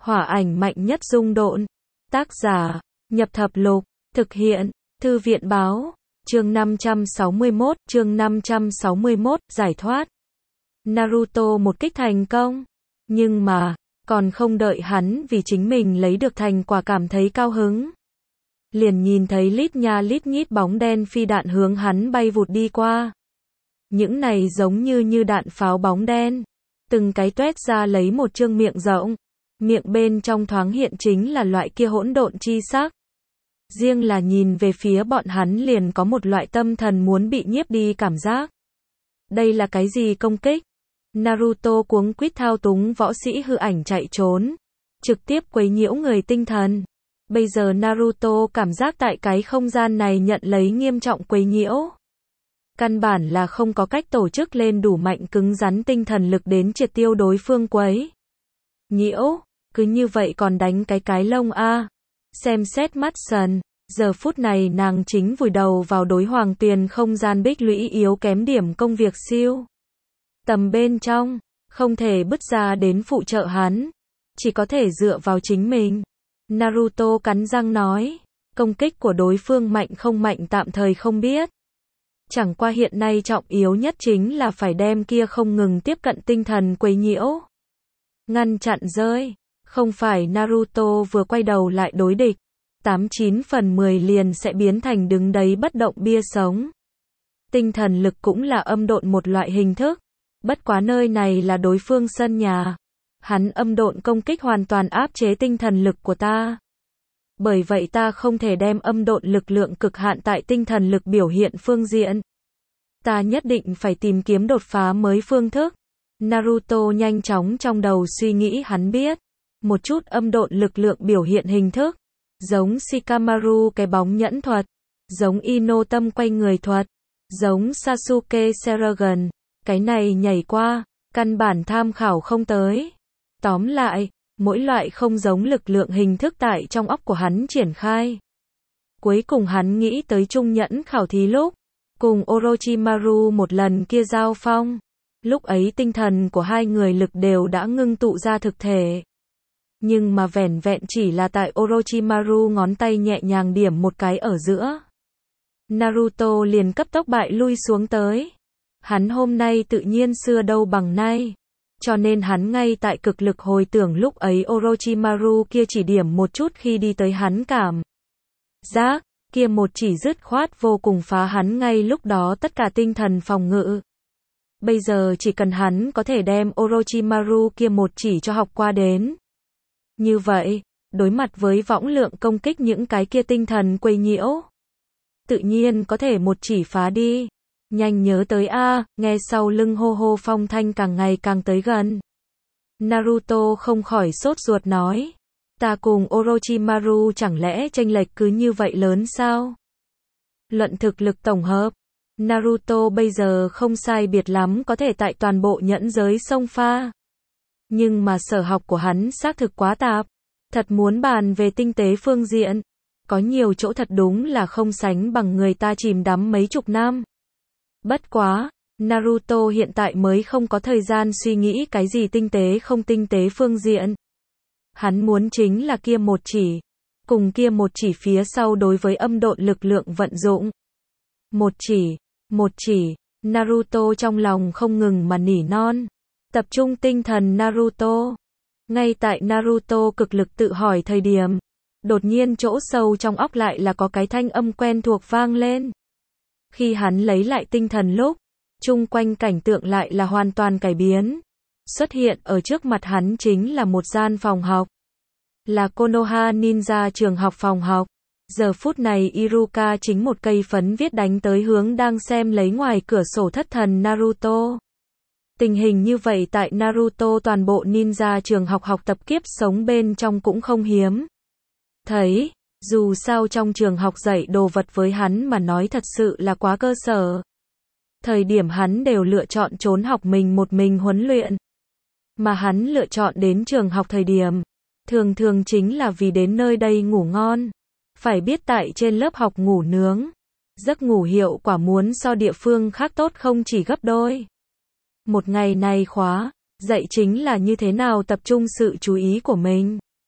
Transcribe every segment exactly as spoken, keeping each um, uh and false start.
Hỏa ảnh mạnh nhất dung độn. Tác giả, Nhập Thập Lục, thực hiện, Thư viện báo, chương năm trăm sáu mươi mốt, chương năm trăm sáu mươi mốt, giải thoát. Naruto một kích thành công, nhưng mà, còn không đợi hắn vì chính mình lấy được thành quả cảm thấy cao hứng. Liền nhìn thấy lít nha lít nhít bóng đen phi đạn hướng hắn bay vụt đi qua. Những này giống như như đạn pháo bóng đen, từng cái tuét ra lấy một chương miệng rộng, miệng bên trong thoáng hiện chính là loại kia hỗn độn chi sắc. Riêng là nhìn về phía bọn hắn liền có một loại tâm thần muốn bị nhiếp đi cảm giác. Đây là cái gì công kích? Naruto cuống quýt thao túng võ sĩ hư ảnh chạy trốn, trực tiếp quấy nhiễu người tinh thần. Bây giờ Naruto cảm giác tại cái không gian này nhận lấy nghiêm trọng quấy nhiễu. Căn bản là không có cách tổ chức lên đủ mạnh cứng rắn tinh thần lực đến triệt tiêu đối phương quấy nhiễu, cứ như vậy còn đánh cái cái lông a. Xem xét mắt sần, giờ phút này nàng chính vùi đầu vào đối hoàng tuyền không gian bích lũy yếu kém điểm công việc siêu tầm bên trong, không thể bứt ra đến phụ trợ hắn, chỉ có thể dựa vào chính mình. Naruto cắn răng nói, công kích của đối phương mạnh không mạnh tạm thời không biết. Chẳng qua hiện nay trọng yếu nhất chính là phải đem kia không ngừng tiếp cận tinh thần quấy nhiễu ngăn chặn rơi. Không phải Naruto vừa quay đầu lại đối địch, tám chín phần mười liền sẽ biến thành đứng đấy bất động bia sống. Tinh thần lực cũng là âm độn một loại hình thức, bất quá nơi này là đối phương sân nhà. Hắn âm độn công kích hoàn toàn áp chế tinh thần lực của ta. Bởi vậy ta không thể đem âm độn lực lượng cực hạn tại tinh thần lực biểu hiện phương diện. Ta nhất định phải tìm kiếm đột phá mới phương thức. Naruto nhanh chóng trong đầu suy nghĩ hắn biết. Một chút âm độn lực lượng biểu hiện hình thức. Giống Shikamaru cái bóng nhẫn thuật. Giống Ino tâm quay người thuật. Giống Sasuke Sharingan. Cái này nhảy qua, căn bản tham khảo không tới. Tóm lại, mỗi loại không giống lực lượng hình thức tại trong óc của hắn triển khai. Cuối cùng hắn nghĩ tới trung nhẫn khảo thí lúc, cùng Orochimaru một lần kia giao phong. Lúc ấy tinh thần của hai người lực đều đã ngưng tụ ra thực thể. Nhưng mà vẻn vẹn chỉ là tại Orochimaru ngón tay nhẹ nhàng điểm một cái ở giữa. Naruto liền cấp tốc bại lui xuống tới. Hắn hôm nay tự nhiên xưa đâu bằng nay. Cho nên hắn ngay tại cực lực hồi tưởng lúc ấy Orochimaru kia chỉ điểm một chút khi đi tới hắn cảm giác, kia một chỉ dứt khoát vô cùng phá hắn ngay lúc đó tất cả tinh thần phòng ngự. Bây giờ chỉ cần hắn có thể đem Orochimaru kia một chỉ cho học qua đến. Như vậy, đối mặt với võng lượng công kích những cái kia tinh thần quấy nhiễu, tự nhiên có thể một chỉ phá đi. Nhanh nhớ tới a, nghe sau lưng hô hô phong thanh càng ngày càng tới gần. Naruto không khỏi sốt ruột nói, ta cùng Orochimaru chẳng lẽ chênh lệch cứ như vậy lớn sao? Luận thực lực tổng hợp, Naruto bây giờ không sai biệt lắm có thể tại toàn bộ nhẫn giới xông pha. Nhưng mà sở học của hắn xác thực quá tạp, thật muốn bàn về tinh tế phương diện, có nhiều chỗ thật đúng là không sánh bằng người ta chìm đắm mấy chục năm. Bất quá, Naruto hiện tại mới không có thời gian suy nghĩ cái gì tinh tế không tinh tế phương diện. Hắn muốn chính là kia một chỉ, cùng kia một chỉ phía sau đối với âm độn lực lượng vận dụng. Một chỉ, một chỉ, Naruto trong lòng không ngừng mà nỉ non. Tập trung tinh thần Naruto. Ngay tại Naruto cực lực tự hỏi thời điểm, đột nhiên chỗ sâu trong óc lại là có cái thanh âm quen thuộc vang lên. Khi hắn lấy lại tinh thần lúc, chung quanh cảnh tượng lại là hoàn toàn cải biến. Xuất hiện ở trước mặt hắn chính là một gian phòng học. Là Konoha Ninja trường học phòng học. Giờ phút này Iruka chính một cây phấn viết đánh tới hướng đang xem lấy ngoài cửa sổ thất thần Naruto. Tình hình như vậy tại Naruto toàn bộ ninja trường học học tập kiếp sống bên trong cũng không hiếm. Thấy, dù sao trong trường học dạy đồ vật với hắn mà nói thật sự là quá cơ sở. Thời điểm hắn đều lựa chọn trốn học mình một mình huấn luyện. Mà hắn lựa chọn đến trường học thời điểm, thường thường chính là vì đến nơi đây ngủ ngon. Phải biết tại trên lớp học ngủ nướng, giấc ngủ hiệu quả muốn so địa phương khác tốt không chỉ gấp đôi. Một ngày này khóa, dạy chính là như thế nào tập trung sự chú ý của mình.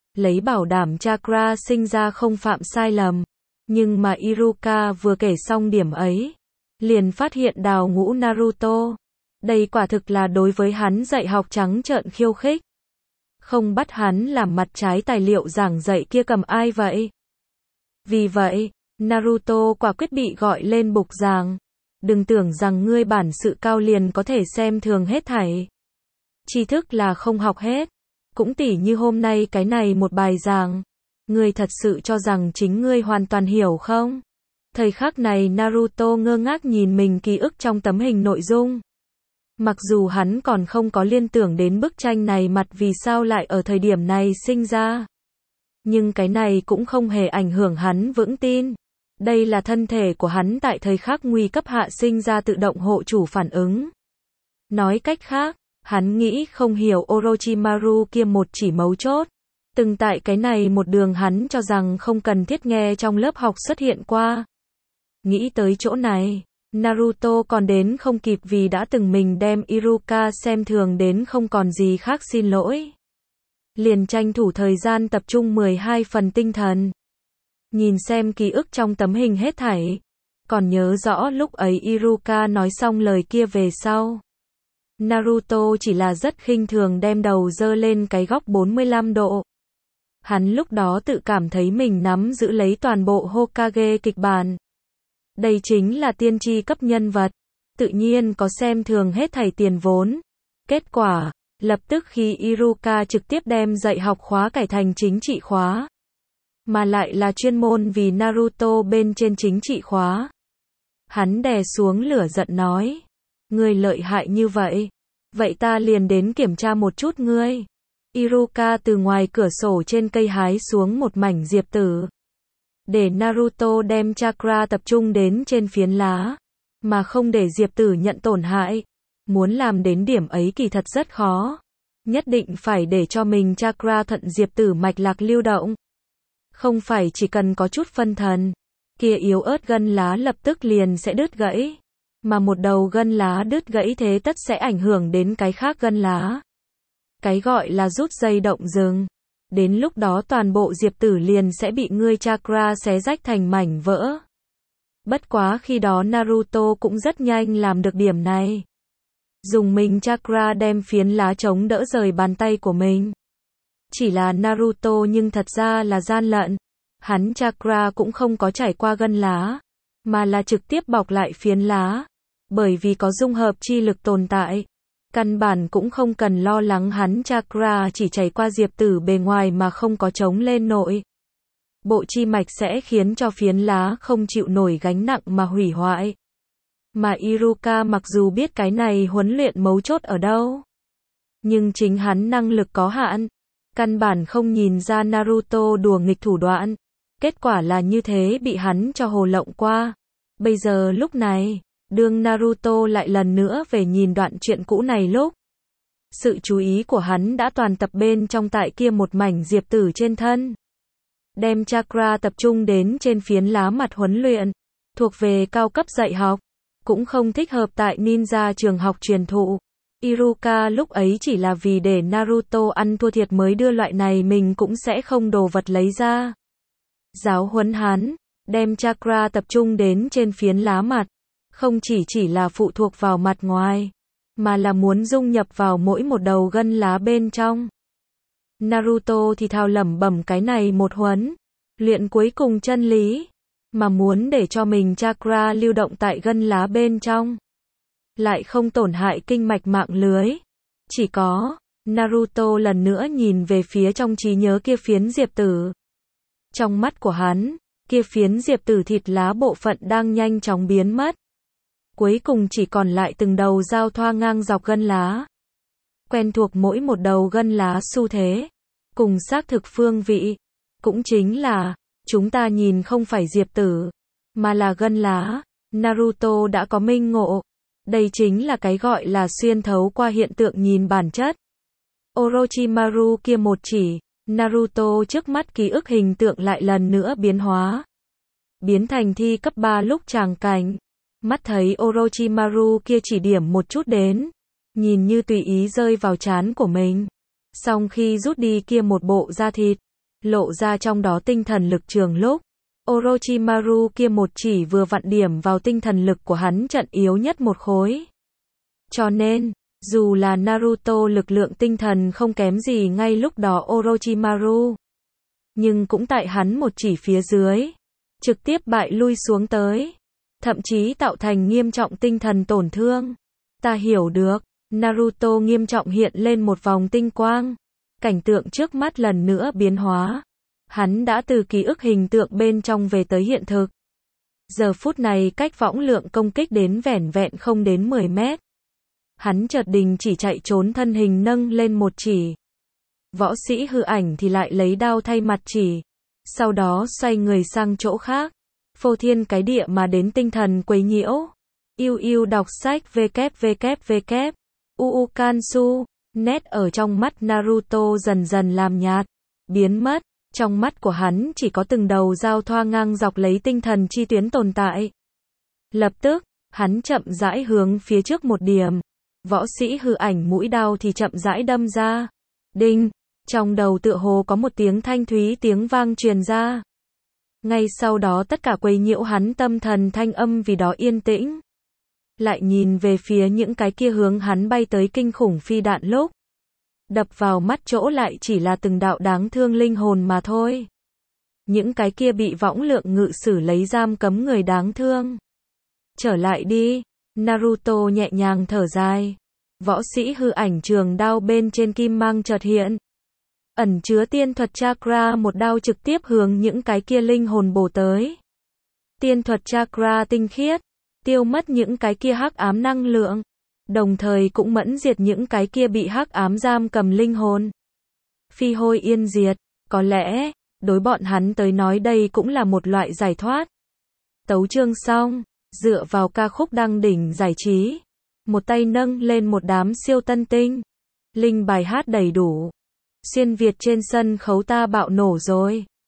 lấy bảo đảm Chakra sinh ra không phạm sai lầm. Nhưng mà Iruka vừa kể xong điểm ấy, liền phát hiện đào ngũ Naruto. Đây quả thực là đối với hắn dạy học trắng trợn khiêu khích. Không bắt hắn làm mặt trái tài liệu giảng dạy kia cầm ai vậy? Vì vậy, Naruto quả quyết bị gọi lên bục giảng. Đừng tưởng rằng ngươi bản sự cao liền có thể xem thường hết thảy. Tri thức là không học hết. Cũng tỉ như hôm nay cái này một bài giảng. Ngươi thật sự cho rằng chính ngươi hoàn toàn hiểu không? Thời khắc này Naruto ngơ ngác nhìn mình ký ức trong tấm hình nội dung. Mặc dù hắn còn không có liên tưởng đến bức tranh này mặt vì sao lại ở thời điểm này sinh ra. Nhưng cái này cũng không hề ảnh hưởng hắn vững tin. Đây là thân thể của hắn tại thời khắc nguy cấp hạ sinh ra tự động hộ chủ phản ứng. Nói cách khác, hắn nghĩ không hiểu Orochimaru kia một chỉ mấu chốt. Từng tại cái này một đường hắn cho rằng không cần thiết nghe trong lớp học xuất hiện qua. Nghĩ tới chỗ này, Naruto còn đến không kịp vì đã từng mình đem Iruka xem thường đến không còn gì khác xin lỗi. Liền tranh thủ thời gian tập trung mười hai phần tinh thần. Nhìn xem ký ức trong tấm hình hết thảy. Còn nhớ rõ lúc ấy Iruka nói xong lời kia về sau. Naruto chỉ là rất khinh thường đem đầu dơ lên cái góc bốn mươi lăm độ. Hắn lúc đó tự cảm thấy mình nắm giữ lấy toàn bộ Hokage kịch bản. Đây chính là tiên tri cấp nhân vật. Tự nhiên có xem thường hết thảy tiền vốn. Kết quả, lập tức khi Iruka trực tiếp đem dạy học khóa cải thành chính trị khóa. Mà lại là chuyên môn vì Naruto bên trên chính trị khóa. Hắn đè xuống lửa giận nói. Ngươi lợi hại như vậy. Vậy ta liền đến kiểm tra một chút ngươi. Iruka từ ngoài cửa sổ trên cây hái xuống một mảnh diệp tử. Để Naruto đem chakra tập trung đến trên phiến lá. Mà không để diệp tử nhận tổn hại. Muốn làm đến điểm ấy kỳ thật rất khó. Nhất định phải để cho mình chakra thuận diệp tử mạch lạc lưu động. Không phải chỉ cần có chút phân thần. Kia yếu ớt gân lá lập tức liền sẽ đứt gãy. Mà một đầu gân lá đứt gãy thế tất sẽ ảnh hưởng đến cái khác gân lá. Cái gọi là rút dây động rừng. Đến lúc đó toàn bộ diệp tử liền sẽ bị ngươi chakra xé rách thành mảnh vỡ. Bất quá khi đó Naruto cũng rất nhanh làm được điểm này. Dùng mình chakra đem phiến lá chống đỡ rời bàn tay của mình. Chỉ là Naruto nhưng thật ra là gian lận. Hắn chakra cũng không có trải qua gân lá. Mà là trực tiếp bọc lại phiến lá. Bởi vì có dung hợp chi lực tồn tại. Căn bản cũng không cần lo lắng hắn chakra chỉ chảy qua diệp tử bề ngoài mà không có chống lên nội. Bộ chi mạch sẽ khiến cho phiến lá không chịu nổi gánh nặng mà hủy hoại. Mà Iruka mặc dù biết cái này huấn luyện mấu chốt ở đâu. Nhưng chính hắn năng lực có hạn. Căn bản không nhìn ra Naruto đùa nghịch thủ đoạn. Kết quả là như thế bị hắn cho hồ lộng qua. Bây giờ lúc này, đương Naruto lại lần nữa về nhìn đoạn chuyện cũ này lúc. Sự chú ý của hắn đã toàn tập bên trong tại kia một mảnh diệp tử trên thân. Đem chakra tập trung đến trên phiến lá mặt huấn luyện. Thuộc về cao cấp dạy học. Cũng không thích hợp tại ninja trường học truyền thụ. Iruka lúc ấy chỉ là vì để Naruto ăn thua thiệt mới đưa loại này mình cũng sẽ không đồ vật lấy ra. Giáo huấn hắn, đem chakra tập trung đến trên phiến lá mặt. Không chỉ chỉ là phụ thuộc vào mặt ngoài, mà là muốn dung nhập vào mỗi một đầu gân lá bên trong. Naruto thì thào lẩm bẩm cái này một huấn, luyện cuối cùng chân lý, mà muốn để cho mình chakra lưu động tại gân lá bên trong. Lại không tổn hại kinh mạch mạng lưới. Chỉ có, Naruto lần nữa nhìn về phía trong trí nhớ kia phiến diệp tử. Trong mắt của hắn, kia phiến diệp tử thịt lá bộ phận đang nhanh chóng biến mất. Cuối cùng chỉ còn lại từng đầu giao thoa ngang dọc gân lá. Quen thuộc mỗi một đầu gân lá xu thế. Cùng xác thực phương vị. Cũng chính là, chúng ta nhìn không phải diệp tử, mà là gân lá. Naruto đã có minh ngộ. Đây chính là cái gọi là xuyên thấu qua hiện tượng nhìn bản chất. Orochimaru kia một chỉ, Naruto trước mắt ký ức hình tượng lại lần nữa biến hóa. Biến thành thi cấp ba lúc tràng cảnh. Mắt thấy Orochimaru kia chỉ điểm một chút đến. Nhìn như tùy ý rơi vào trán của mình. Xong khi rút đi kia một bộ da thịt. lộ ra trong đó tinh thần lực trường lúc Orochimaru kia một chỉ vừa vặn điểm vào tinh thần lực của hắn trận yếu nhất một khối. Cho nên, dù là Naruto lực lượng tinh thần không kém gì ngay lúc đó Orochimaru, nhưng cũng tại hắn một chỉ phía dưới, trực tiếp bại lui xuống tới, thậm chí tạo thành nghiêm trọng tinh thần tổn thương. Ta hiểu được, Naruto nghiêm trọng hiện lên một vòng tinh quang, cảnh tượng trước mắt lần nữa biến hóa. Hắn đã từ ký ức hình tượng bên trong về tới hiện thực. Giờ phút này cách võng lượng công kích đến vẻn vẹn không đến mười mét. Hắn chợt đình chỉ chạy trốn, thân hình nâng lên một chỉ. Võ sĩ hư ảnh thì lại lấy đao thay mặt chỉ. Sau đó xoay người sang chỗ khác. Phô thiên cái địa mà đến tinh thần quấy nhiễu. Yêu yêu đọc sách www. Uu Kansu. Nét ở trong mắt Naruto dần dần làm nhạt, biến mất. Trong mắt của hắn chỉ có từng đầu dao thoa ngang dọc lấy tinh thần chi tuyến tồn tại. Lập tức, hắn chậm rãi hướng phía trước một điểm. Võ sĩ hư ảnh mũi đao thì chậm rãi đâm ra. Đinh, trong đầu tựa hồ có một tiếng thanh thúy tiếng vang truyền ra. Ngay sau đó tất cả quấy nhiễu hắn tâm thần thanh âm vì đó yên tĩnh. Lại nhìn về phía những cái kia hướng hắn bay tới kinh khủng phi đạn lúc. Đập vào mắt chỗ lại chỉ là từng đạo đáng thương linh hồn mà thôi. Những cái kia bị võng lượng ngự sử lấy giam cấm người đáng thương. Trở lại đi, Naruto nhẹ nhàng thở dài. Võ sĩ hư ảnh trường đao bên trên kim mang chợt hiện. Ẩn chứa tiên thuật chakra, một đao trực tiếp hướng những cái kia linh hồn bổ tới. Tiên thuật chakra tinh khiết, tiêu mất những cái kia hắc ám năng lượng. Đồng thời cũng mẫn diệt những cái kia bị hắc ám giam cầm linh hồn. Phi hôi yên diệt, có lẽ, đối bọn hắn tới nói đây cũng là một loại giải thoát. Tấu chương xong, dựa vào ca khúc đăng đỉnh giải trí. Một tay nâng lên một đám siêu tân tinh. Linh bài hát đầy đủ. Xuyên Việt trên sân khấu ta bạo nổ rồi.